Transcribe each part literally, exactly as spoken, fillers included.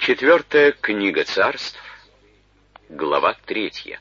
Четвертая книга царств, глава третья.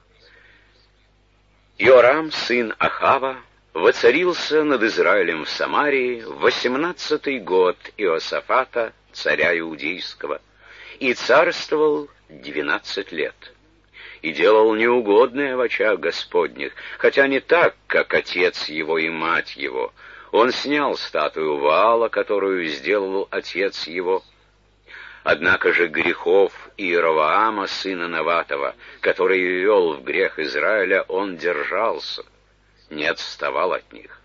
Иорам, сын Ахава, воцарился над Израилем в Самарии в восемнадцатый год Иосафата, царя иудейского, и царствовал двенадцать лет. И делал неугодное в очах Господних, хотя не так, как отец его и мать его. Он снял статую Ваала, которую сделал отец его. Однако же грехов Иеровоама, сына Наватова, который ввел в грех Израиля, он держался, не отставал от них.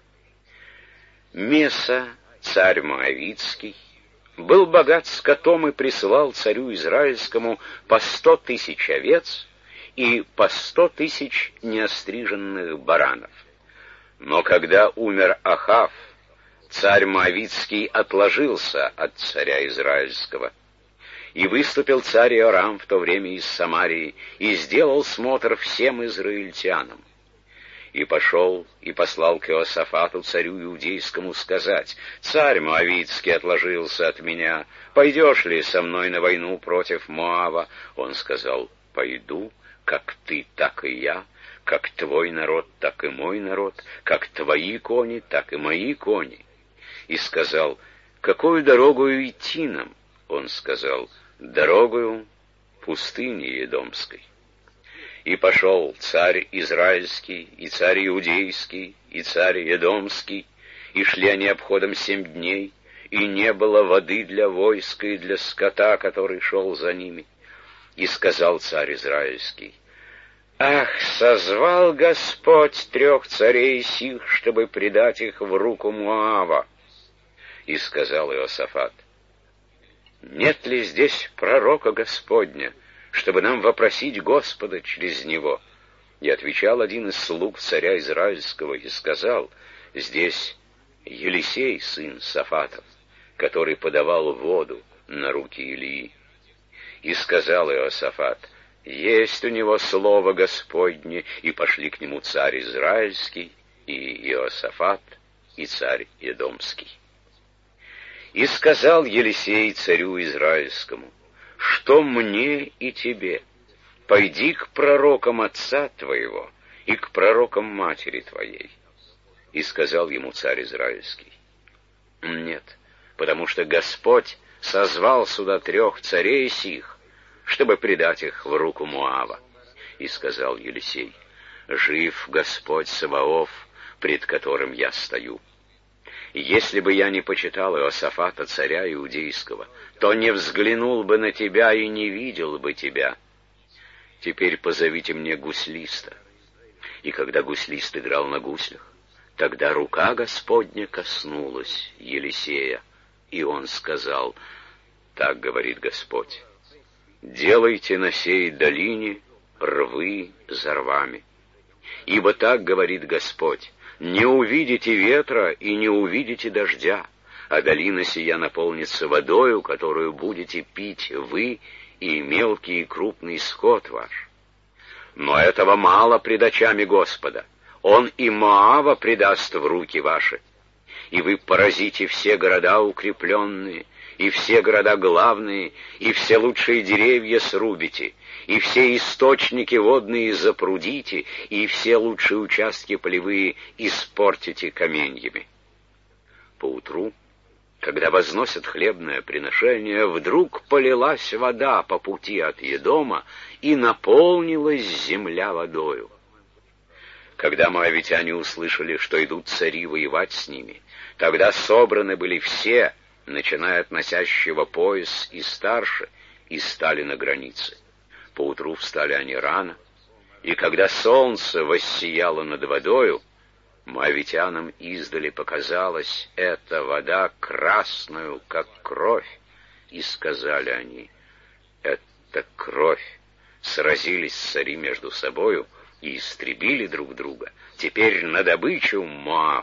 Меса, царь Моавитский, был богат скотом и присылал царю Израильскому по сто тысяч овец и по сто тысяч неостриженных баранов. Но когда умер Ахав, царь Моавитский отложился от царя Израильского. И выступил царь Иорам в то время из Самарии, и сделал смотр всем израильтянам. И пошел, и послал к Иосафату, царю иудейскому, сказать: «Царь Моавитский отложился от меня, пойдешь ли со мной на войну против Моава?» Он сказал: «Пойду, как ты, так и я, как твой народ, так и мой народ, как твои кони, так и мои кони». И сказал: «Какую дорогу идти нам?» Он сказал: «Дорогою пустыни Едомской». И пошел царь Израильский, и царь Иудейский, и царь Едомский, и шли они обходом семь дней, и не было воды для войска и для скота, который шел за ними. И сказал царь Израильский: «Ах, созвал Господь трех царей сих, чтобы предать их в руку Моава». И сказал Иосафат: «Нет ли здесь пророка Господня, чтобы нам вопросить Господа через него?» И отвечал один из слуг царя Израильского и сказал: «Здесь Елисей, сын Сафатов, который подавал воду на руки Илии». И сказал Иосафат: «Есть у него слово Господне». И пошли к нему царь Израильский, и Иосафат, и царь Едомский. И сказал Елисей царю Израильскому: «Что мне и тебе? Пойди к пророкам отца твоего и к пророкам матери твоей». И сказал ему царь Израильский: «Нет, потому что Господь созвал сюда трех царей сих, чтобы предать их в руку Моава». И сказал Елисей: «Жив Господь Саваоф, пред которым я стою. Если бы я не почитал Иосафата, царя иудейского, то не взглянул бы на тебя и не видел бы тебя. Теперь позовите мне гуслиста». И когда гуслист играл на гуслях, тогда рука Господня коснулась Елисея, и он сказал: «Так говорит Господь: делайте на сей долине рвы за рвами. Ибо так говорит Господь: не увидите ветра и не увидите дождя, а долина сия наполнится водою, которую будете пить вы и мелкий и крупный скот ваш. Но этого мало пред очами Господа. Он и Моава предаст в руки ваши. И вы поразите все города укрепленные, и все города главные, и все лучшие деревья срубите, и все источники водные запрудите, и все лучшие участки полевые испортите каменьями». Поутру, когда возносят хлебное приношение, вдруг полилась вода по пути от Едома, и наполнилась земля водою. Когда моавитяне услышали, что идут цари воевать с ними, тогда собраны были все, начиная от носящего пояс и старше, и стали на границе. Поутру встали они рано, и когда солнце воссияло над водою, моавитянам издали показалась эта вода красную, как кровь, и сказали они: «Это кровь». Сразились цари между собою и истребили друг друга. Теперь на добычу Моав.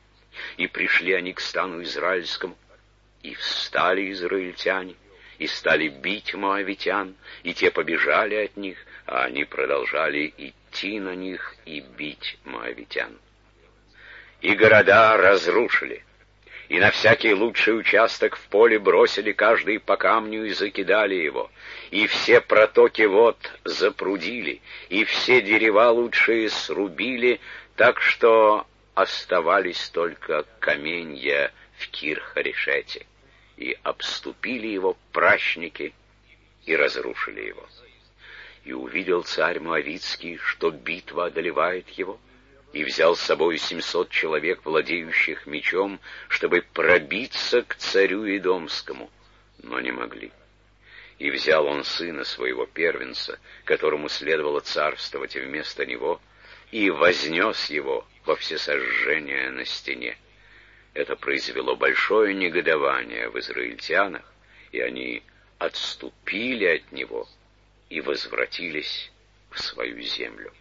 И пришли они к стану израильскому, и встали израильтяне, и стали бить моавитян, и те побежали от них, а они продолжали идти на них и бить моавитян. И города разрушили, и на всякий лучший участок в поле бросили каждый по камню и закидали его, и все протоки вод запрудили, и все дерева лучшие срубили, так что оставались только каменья в Кир-Харешете, и обступили его пращники и разрушили его. И увидел царь Моавитский, что битва одолевает его, и взял с собой семьсот человек, владеющих мечом, чтобы пробиться к царю Идомскому, но не могли. И взял он сына своего первенца, которому следовало царствовать вместо него, и вознес его во всесожжение на стене. Это произвело большое негодование в израильтянах, и они отступили от него и возвратились в свою землю.